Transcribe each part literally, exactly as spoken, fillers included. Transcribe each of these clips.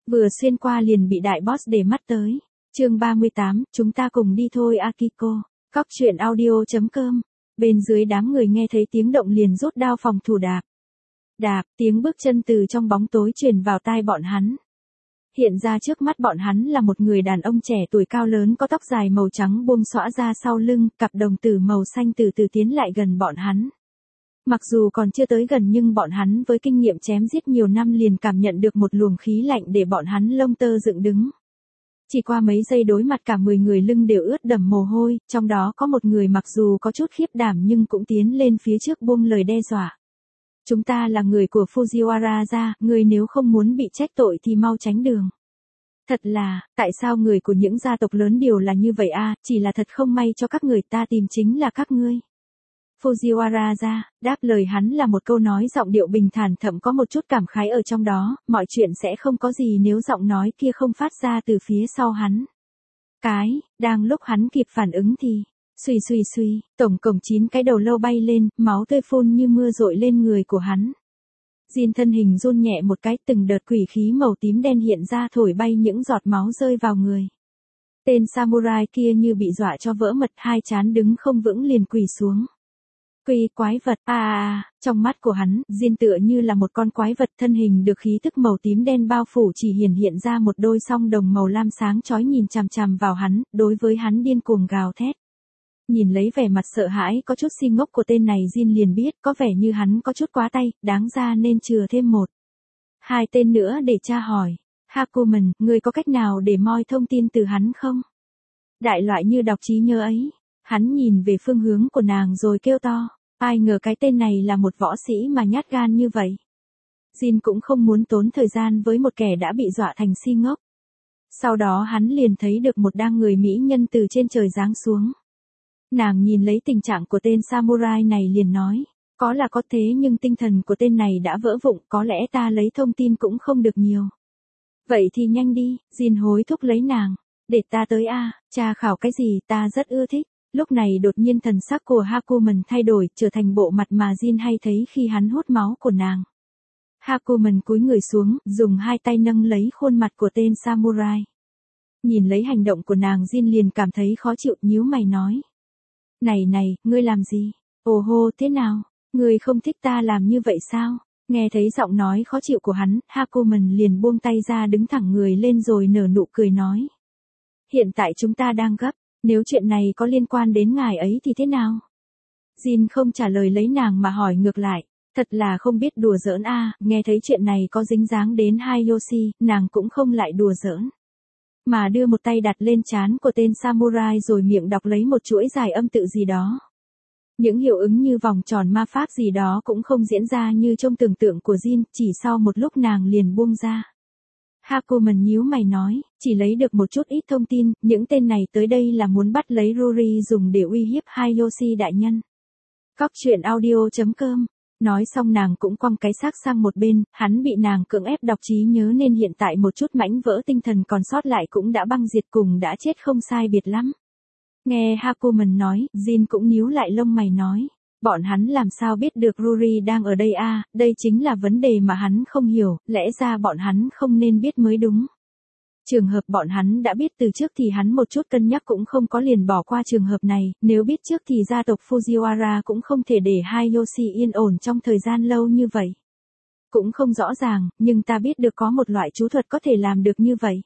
Vừa xuyên qua liền bị đại boss để mắt tới. Chương ba mươi tám, chúng ta cùng đi thôi Akiko. Cóc truyện audio chấm com. Bên dưới đám người nghe thấy tiếng động liền rút đao phòng thủ đạp. Đạp, tiếng bước chân từ trong bóng tối truyền vào tai bọn hắn. Hiện ra trước mắt bọn hắn là một người đàn ông trẻ tuổi cao lớn có tóc dài màu trắng buông xõa ra sau lưng, cặp đồng tử màu xanh từ từ tiến lại gần bọn hắn. Mặc dù còn chưa tới gần nhưng bọn hắn với kinh nghiệm chém giết nhiều năm liền cảm nhận được một luồng khí lạnh để bọn hắn lông tơ dựng đứng. Chỉ qua mấy giây đối mặt cả mười người lưng đều ướt đẫm mồ hôi, trong đó có một người mặc dù có chút khiếp đảm nhưng cũng tiến lên phía trước buông lời đe dọa. Chúng ta là người của Fujiwara gia, người nếu không muốn bị trách tội thì mau tránh đường. Thật là, tại sao người của những gia tộc lớn đều là như vậy a? Chỉ là thật không may cho các người, ta tìm chính là các ngươi. Fujiwara gia, đáp lời hắn là một câu nói giọng điệu bình thản thậm có một chút cảm khái ở trong đó, mọi chuyện sẽ không có gì nếu giọng nói kia không phát ra từ phía sau hắn. Cái, đang lúc hắn kịp phản ứng thì, xuy xuy xuy, tổng cộng chín cái đầu lâu bay lên, máu tươi phun như mưa rội lên người của hắn. Jin thân hình run nhẹ một cái, từng đợt quỷ khí màu tím đen hiện ra thổi bay những giọt máu rơi vào người. Tên samurai kia như bị dọa cho vỡ mật, hai trán đứng không vững liền quỳ xuống. Quỳ quái vật, à, à, trong mắt của hắn, Jin tựa như là một con quái vật, thân hình được khí tức màu tím đen bao phủ chỉ hiển hiện ra một đôi song đồng màu lam sáng chói nhìn chằm chằm vào hắn, đối với hắn điên cuồng gào thét. Nhìn lấy vẻ mặt sợ hãi có chút si ngốc của tên này, Jin liền biết có vẻ như hắn có chút quá tay, đáng ra nên chừa thêm một. Hai tên nữa để tra hỏi. Hakumen, ngươi có cách nào để moi thông tin từ hắn không? Đại loại như đọc trí nhớ ấy. Hắn nhìn về phương hướng của nàng rồi kêu to. Ai ngờ cái tên này là một võ sĩ mà nhát gan như vậy. Jin cũng không muốn tốn thời gian với một kẻ đã bị dọa thành si ngốc. Sau đó hắn liền thấy được một đang người mỹ nhân từ trên trời giáng xuống. Nàng nhìn lấy tình trạng của tên samurai này liền nói, có là có thế nhưng tinh thần của tên này đã vỡ vụn, có lẽ ta lấy thông tin cũng không được nhiều. Vậy thì nhanh đi, Jin hối thúc lấy nàng, để ta tới a, tra khảo cái gì ta rất ưa thích. Lúc này đột nhiên thần sắc của Hakumen thay đổi, trở thành bộ mặt mà Jin hay thấy khi hắn hút máu của nàng. Hakumen cúi người xuống, dùng hai tay nâng lấy khuôn mặt của tên samurai. Nhìn lấy hành động của nàng, Jin liền cảm thấy khó chịu, nhíu mày nói. Này này, ngươi làm gì? Ồ hô, thế nào? Ngươi không thích ta làm như vậy sao? Nghe thấy giọng nói khó chịu của hắn, Hakumen liền buông tay ra đứng thẳng người lên rồi nở nụ cười nói. Hiện tại chúng ta đang gấp, nếu chuyện này có liên quan đến ngài ấy thì thế nào? Jin không trả lời lấy nàng mà hỏi ngược lại. Thật là không biết đùa giỡn a, nghe thấy chuyện này có dính dáng đến Hayashi, nàng cũng không lại đùa giỡn. Mà đưa một tay đặt lên trán của tên samurai rồi miệng đọc lấy một chuỗi dài âm tự gì đó. Những hiệu ứng như vòng tròn ma pháp gì đó cũng không diễn ra như trong tưởng tượng của Jin, chỉ sau một lúc nàng liền buông ra. Hakumen nhíu mày nói, chỉ lấy được một chút ít thông tin, những tên này tới đây là muốn bắt lấy Ruri dùng để uy hiếp Hayashi đại nhân. Cóc truyện audio chấm com. Nói xong nàng cũng quăng cái xác sang một bên, hắn bị nàng cưỡng ép đọc trí nhớ nên hiện tại một chút mảnh vỡ tinh thần còn sót lại cũng đã băng diệt cùng đã chết không sai biệt lắm. Nghe Hakumen nói, Jin cũng nhíu lại lông mày nói, bọn hắn làm sao biết được Ruri đang ở đây a, đây chính là vấn đề mà hắn không hiểu, lẽ ra bọn hắn không nên biết mới đúng. Trường hợp bọn hắn đã biết từ trước thì hắn một chút cân nhắc cũng không có liền bỏ qua trường hợp này, nếu biết trước thì gia tộc Fujiwara cũng không thể để Hayashi yên ổn trong thời gian lâu như vậy. Cũng không rõ ràng, nhưng ta biết được có một loại chú thuật có thể làm được như vậy.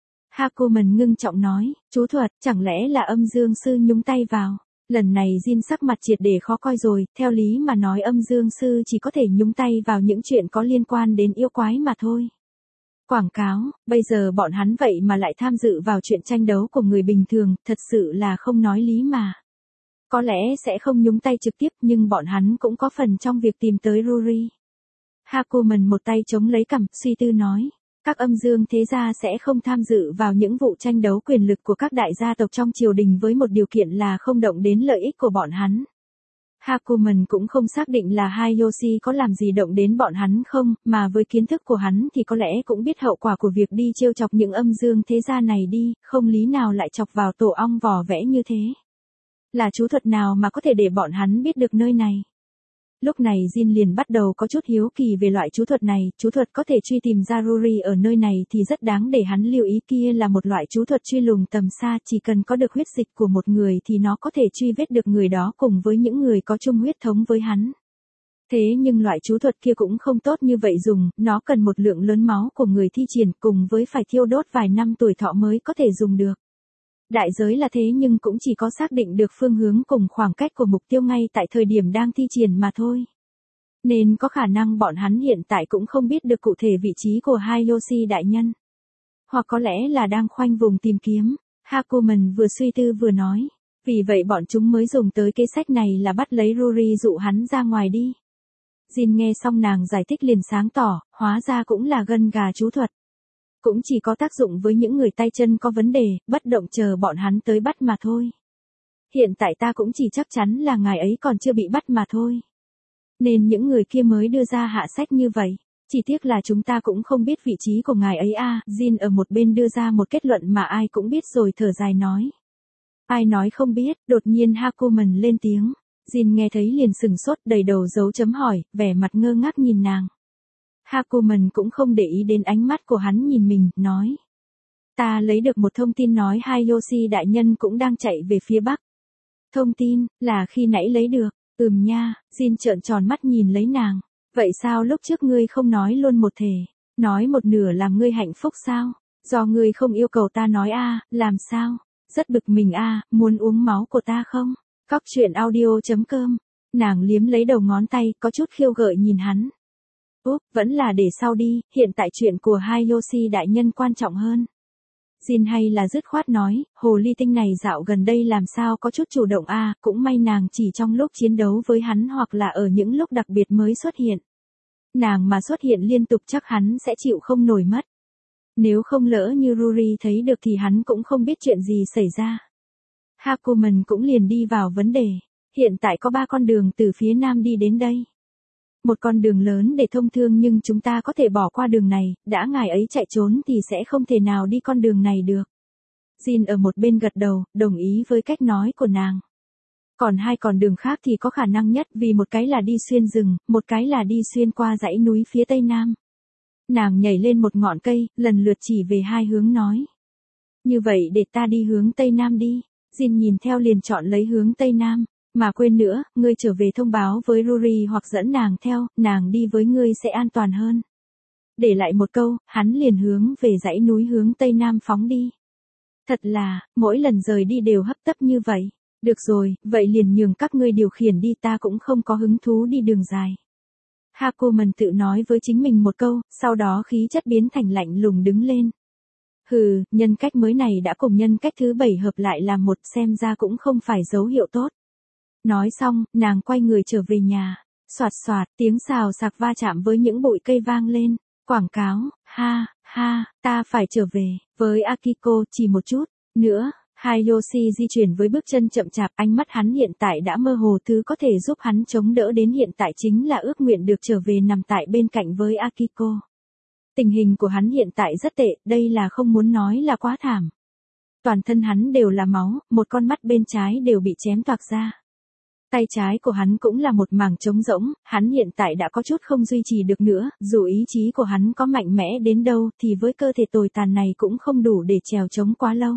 Hakumen ngưng trọng nói, chú thuật, chẳng lẽ là âm dương sư nhúng tay vào. Lần này Jin sắc mặt triệt để khó coi rồi, theo lý mà nói âm dương sư chỉ có thể nhúng tay vào những chuyện có liên quan đến yêu quái mà thôi. Quảng cáo, bây giờ bọn hắn vậy mà lại tham dự vào chuyện tranh đấu của người bình thường, thật sự là không nói lý mà. Có lẽ sẽ không nhúng tay trực tiếp nhưng bọn hắn cũng có phần trong việc tìm tới Ruri. Hakumen một tay chống lấy cằm, suy tư nói. Các âm dương thế gia sẽ không tham dự vào những vụ tranh đấu quyền lực của các đại gia tộc trong triều đình với một điều kiện là không động đến lợi ích của bọn hắn. Hakumen cũng không xác định là Hayashi có làm gì động đến bọn hắn không, mà với kiến thức của hắn thì có lẽ cũng biết hậu quả của việc đi trêu chọc những âm dương thế gia này đi, không lý nào lại chọc vào tổ ong vò vẽ như thế. Là chú thuật nào mà có thể để bọn hắn biết được nơi này? Lúc này Jin liền bắt đầu có chút hiếu kỳ về loại chú thuật này, chú thuật có thể truy tìm ra Rory ở nơi này thì rất đáng để hắn lưu ý, kia là một loại chú thuật truy lùng tầm xa, chỉ cần có được huyết dịch của một người thì nó có thể truy vết được người đó cùng với những người có chung huyết thống với hắn. Thế nhưng loại chú thuật kia cũng không tốt như vậy dùng, nó cần một lượng lớn máu của người thi triển cùng với phải thiêu đốt vài năm tuổi thọ mới có thể dùng được. Đại giới là thế nhưng cũng chỉ có xác định được phương hướng cùng khoảng cách của mục tiêu ngay tại thời điểm đang thi triển mà thôi. Nên có khả năng bọn hắn hiện tại cũng không biết được cụ thể vị trí của Hayashi đại nhân. Hoặc có lẽ là đang khoanh vùng tìm kiếm, Hakumen vừa suy tư vừa nói. Vì vậy bọn chúng mới dùng tới kế sách này là bắt lấy Rory dụ hắn ra ngoài đi. Jin nghe xong nàng giải thích liền sáng tỏ, hóa ra cũng là gân gà chú thuật. Cũng chỉ có tác dụng với những người tay chân có vấn đề, bất động chờ bọn hắn tới bắt mà thôi. Hiện tại ta cũng chỉ chắc chắn là ngài ấy còn chưa bị bắt mà thôi. Nên những người kia mới đưa ra hạ sách như vậy. Chỉ tiếc là chúng ta cũng không biết vị trí của ngài ấy à, Jin ở một bên đưa ra một kết luận mà ai cũng biết rồi thở dài nói. Ai nói không biết, đột nhiên Hakumen lên tiếng. Jin nghe thấy liền sừng sốt đầy đầu dấu chấm hỏi, vẻ mặt ngơ ngác nhìn nàng. Hakumen cũng không để ý đến ánh mắt của hắn nhìn mình, nói. Ta lấy được một thông tin nói Hayashi đại nhân cũng đang chạy về phía bắc. Thông tin, là khi nãy lấy được, ừm nha, Jin trợn tròn mắt nhìn lấy nàng. Vậy sao lúc trước ngươi không nói luôn một thể, nói một nửa làm ngươi hạnh phúc sao? Do ngươi không yêu cầu ta nói a, à, làm sao? Rất bực mình a, à, muốn uống máu của ta không? Cóc truyện audio chấm com. Nàng liếm lấy đầu ngón tay, có chút khiêu gợi nhìn hắn. Úp, vẫn là để sau đi, hiện tại chuyện của Hayashi đại nhân quan trọng hơn. Jin hay là dứt khoát nói, hồ ly tinh này dạo gần đây làm sao có chút chủ động a, à, cũng may nàng chỉ trong lúc chiến đấu với hắn hoặc là ở những lúc đặc biệt mới xuất hiện. Nàng mà xuất hiện liên tục chắc hắn sẽ chịu không nổi mất. Nếu không lỡ như Rory thấy được thì hắn cũng không biết chuyện gì xảy ra. Hakumen cũng liền đi vào vấn đề. Hiện tại có ba con đường từ phía nam đi đến đây. Một con đường lớn để thông thương nhưng chúng ta có thể bỏ qua đường này, đã ngài ấy chạy trốn thì sẽ không thể nào đi con đường này được. Jin ở một bên gật đầu, đồng ý với cách nói của nàng. Còn hai con đường khác thì có khả năng nhất vì một cái là đi xuyên rừng, một cái là đi xuyên qua dãy núi phía tây nam. Nàng nhảy lên một ngọn cây, lần lượt chỉ về hai hướng nói. Như vậy để ta đi hướng tây nam đi. Jin nhìn theo liền chọn lấy hướng tây nam. Mà quên nữa, ngươi trở về thông báo với Rory hoặc dẫn nàng theo, nàng đi với ngươi sẽ an toàn hơn. Để lại một câu, hắn liền hướng về dãy núi hướng tây nam phóng đi. Thật là, mỗi lần rời đi đều hấp tấp như vậy. Được rồi, vậy liền nhường các ngươi điều khiển đi, ta cũng không có hứng thú đi đường dài. Hakumen tự nói với chính mình một câu, sau đó khí chất biến thành lạnh lùng đứng lên. Hừ, nhân cách mới này đã cùng nhân cách thứ bảy hợp lại làm một, xem ra cũng không phải dấu hiệu tốt. Nói xong, nàng quay người trở về nhà. Soạt soạt, tiếng xào xạc va chạm với những bụi cây vang lên. Quảng cáo, ha, ha, ta phải trở về, với Akiko, chỉ một chút, nữa. Hayashi di chuyển với bước chân chậm chạp, ánh mắt hắn hiện tại đã mơ hồ, thứ có thể giúp hắn chống đỡ đến hiện tại chính là ước nguyện được trở về nằm tại bên cạnh với Akiko. Tình hình của hắn hiện tại rất tệ, đây là không muốn nói là quá thảm. Toàn thân hắn đều là máu, một con mắt bên trái đều bị chém toạc ra. Tay trái của hắn cũng là một mảng trống rỗng, hắn hiện tại đã có chút không duy trì được nữa, dù ý chí của hắn có mạnh mẽ đến đâu thì với cơ thể tồi tàn này cũng không đủ để trèo trống quá lâu.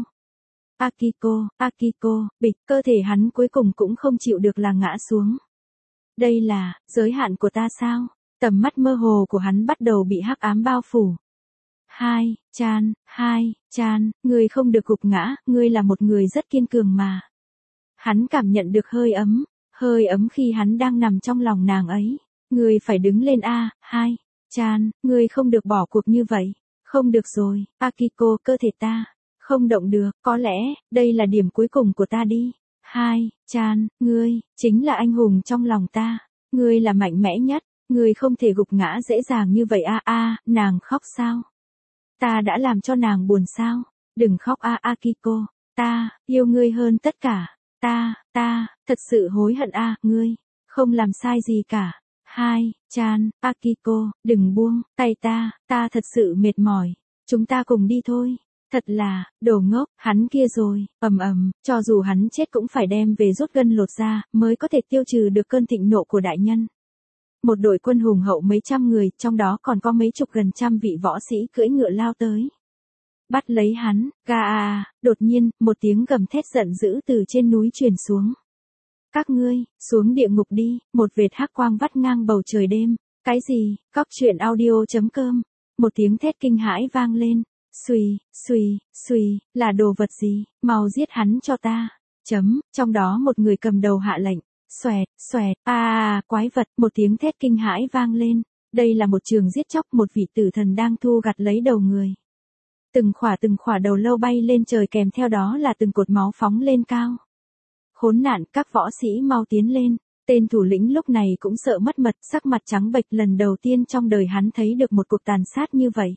Akiko, Akiko, bịch, cơ thể hắn cuối cùng cũng không chịu được là ngã xuống. Đây là, giới hạn của ta sao? Tầm mắt mơ hồ của hắn bắt đầu bị hắc ám bao phủ. Hai, Chan, hai, Chan, ngươi không được gục ngã, ngươi là một người rất kiên cường mà. Hắn cảm nhận được hơi ấm, hơi ấm khi hắn đang nằm trong lòng nàng ấy. Ngươi phải đứng lên a, hai, Chan, ngươi không được bỏ cuộc như vậy. Không được rồi, Akiko, cơ thể ta không động được, có lẽ, đây là điểm cuối cùng của ta đi. Hai, Chan, ngươi, chính là anh hùng trong lòng ta. Ngươi là mạnh mẽ nhất, ngươi không thể gục ngã dễ dàng như vậy a a, nàng khóc sao? Ta đã làm cho nàng buồn sao? Đừng khóc a Akiko, ta, yêu ngươi hơn tất cả. Ta, ta, thật sự hối hận a, ngươi, không làm sai gì cả. Hai, Chan, Akiko, đừng buông, tay ta, ta thật sự mệt mỏi. Chúng ta cùng đi thôi. Thật là, đồ ngốc, hắn kia rồi, ầm ầm, cho dù hắn chết cũng phải đem về rút gân lột ra, mới có thể tiêu trừ được cơn thịnh nộ của đại nhân. Một đội quân hùng hậu mấy trăm người, trong đó còn có mấy chục gần trăm vị võ sĩ cưỡi ngựa lao tới. Bắt lấy hắn, ca à, đột nhiên, một tiếng gầm thét giận dữ từ trên núi truyền xuống. Các ngươi, xuống địa ngục đi, một vệt hắc quang vắt ngang bầu trời đêm. Cái gì, cóc truyện audio.com. Một tiếng thét kinh hãi vang lên. Xùy, xùy, xùy, là đồ vật gì, mau giết hắn cho ta. Chấm, trong đó một người cầm đầu hạ lệnh. Xoẹt, xoẹt, a à, quái vật, một tiếng thét kinh hãi vang lên. Đây là một trường giết chóc, một vị tử thần đang thu gặt lấy đầu người. Từng khỏa từng khỏa đầu lâu bay lên trời, kèm theo đó là từng cột máu phóng lên cao. Khốn nạn, các võ sĩ mau tiến lên. Tên thủ lĩnh lúc này cũng sợ mất mật, sắc mặt trắng bệch, lần đầu tiên trong đời hắn thấy được một cuộc tàn sát như vậy.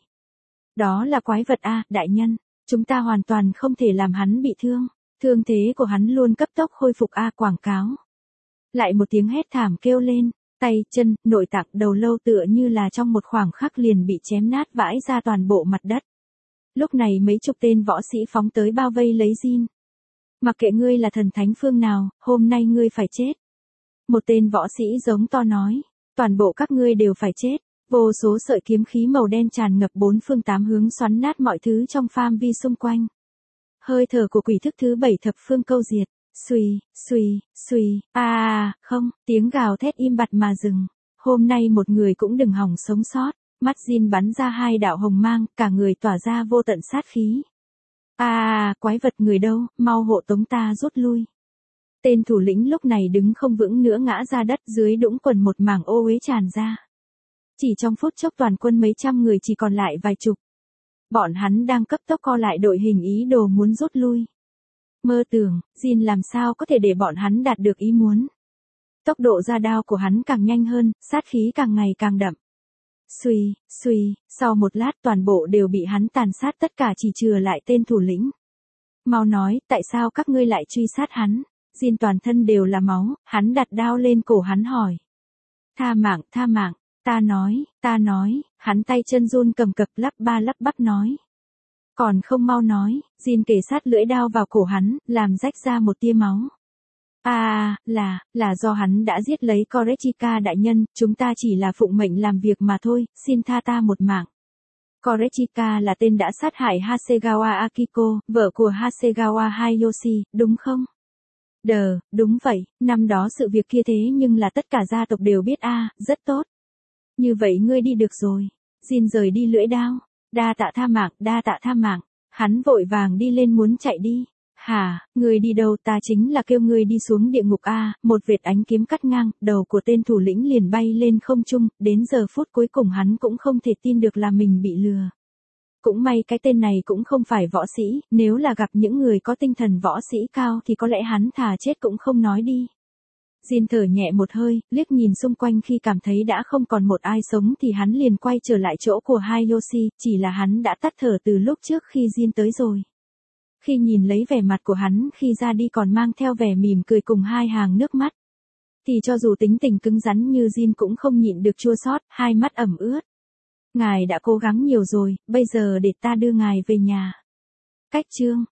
Đó là quái vật a, đại nhân, chúng ta hoàn toàn không thể làm hắn bị thương. Thương thế của hắn luôn cấp tốc khôi phục a, quảng cáo. Lại một tiếng hét thảm kêu lên, tay, chân, nội tạng, đầu lâu tựa như là trong một khoảng khắc liền bị chém nát vãi ra toàn bộ mặt đất. Lúc này mấy chục tên võ sĩ phóng tới bao vây lấy Jin. Mặc kệ ngươi là thần thánh phương nào, hôm nay ngươi phải chết. Một tên võ sĩ giống to nói, toàn bộ các ngươi đều phải chết. Vô số sợi kiếm khí màu đen tràn ngập bốn phương tám hướng, xoắn nát mọi thứ trong phạm vi xung quanh. Hơi thở của quỷ thức thứ bảy thập phương câu diệt. Xùy, xùy, xùy, a à, không, tiếng gào thét im bặt mà dừng. Hôm nay một người cũng đừng hòng sống sót. Mắt Jin bắn ra hai đạo hồng mang, cả người tỏa ra vô tận sát khí. A à, quái vật người đâu, mau hộ tống ta rút lui. Tên thủ lĩnh lúc này đứng không vững nữa, ngã ra đất, dưới đũng quần một mảng ô uế tràn ra. Chỉ trong phút chốc toàn quân mấy trăm người chỉ còn lại vài chục. Bọn hắn đang cấp tốc co lại đội hình, ý đồ muốn rút lui. Mơ tưởng, Jin làm sao có thể để bọn hắn đạt được ý muốn. Tốc độ ra đao của hắn càng nhanh hơn, sát khí càng ngày càng đậm. Xuy, xuy, sau một lát toàn bộ đều bị hắn tàn sát, tất cả chỉ chừa lại tên thủ lĩnh. Mau nói, tại sao các ngươi lại truy sát hắn? Jin toàn thân đều là máu, hắn đặt đao lên cổ hắn hỏi. Tha mạng, tha mạng, ta nói, ta nói, hắn tay chân run cầm cập, lắp ba lắp bắp nói. Còn không mau nói, Jin kề sát lưỡi đao vào cổ hắn, làm rách ra một tia máu. À, là, là do hắn đã giết lấy Korechika đại nhân, chúng ta chỉ là phụng mệnh làm việc mà thôi, xin tha ta một mạng. Korechika là tên đã sát hại Hasegawa Akiko, vợ của Hasegawa Hayashi, đúng không? Đờ, đúng vậy, năm đó sự việc kia thế nhưng là tất cả gia tộc đều biết a, à, rất tốt. Như vậy ngươi đi được rồi. Jin rời đi lưỡi đao. Đa tạ tha mạng, đa tạ tha mạng. Hắn vội vàng đi lên muốn chạy đi. Hả, ngươi đi đâu, ta chính là kêu ngươi đi xuống địa ngục a, à, một vệt ánh kiếm cắt ngang, đầu của tên thủ lĩnh liền bay lên không trung, đến giờ phút cuối cùng hắn cũng không thể tin được là mình bị lừa. Cũng may cái tên này cũng không phải võ sĩ, nếu là gặp những người có tinh thần võ sĩ cao thì có lẽ hắn thà chết cũng không nói đi. Jin thở nhẹ một hơi, liếc nhìn xung quanh, khi cảm thấy đã không còn một ai sống thì hắn liền quay trở lại chỗ của Hayashi, chỉ là hắn đã tắt thở từ lúc trước khi Jin tới rồi. Khi nhìn lấy vẻ mặt của hắn khi ra đi còn mang theo vẻ mỉm cười cùng hai hàng nước mắt, thì cho dù tính tình cứng rắn như Jin cũng không nhịn được chua xót, hai mắt ẩm ướt. Ngài đã cố gắng nhiều rồi, bây giờ để ta đưa ngài về nhà. Cách chương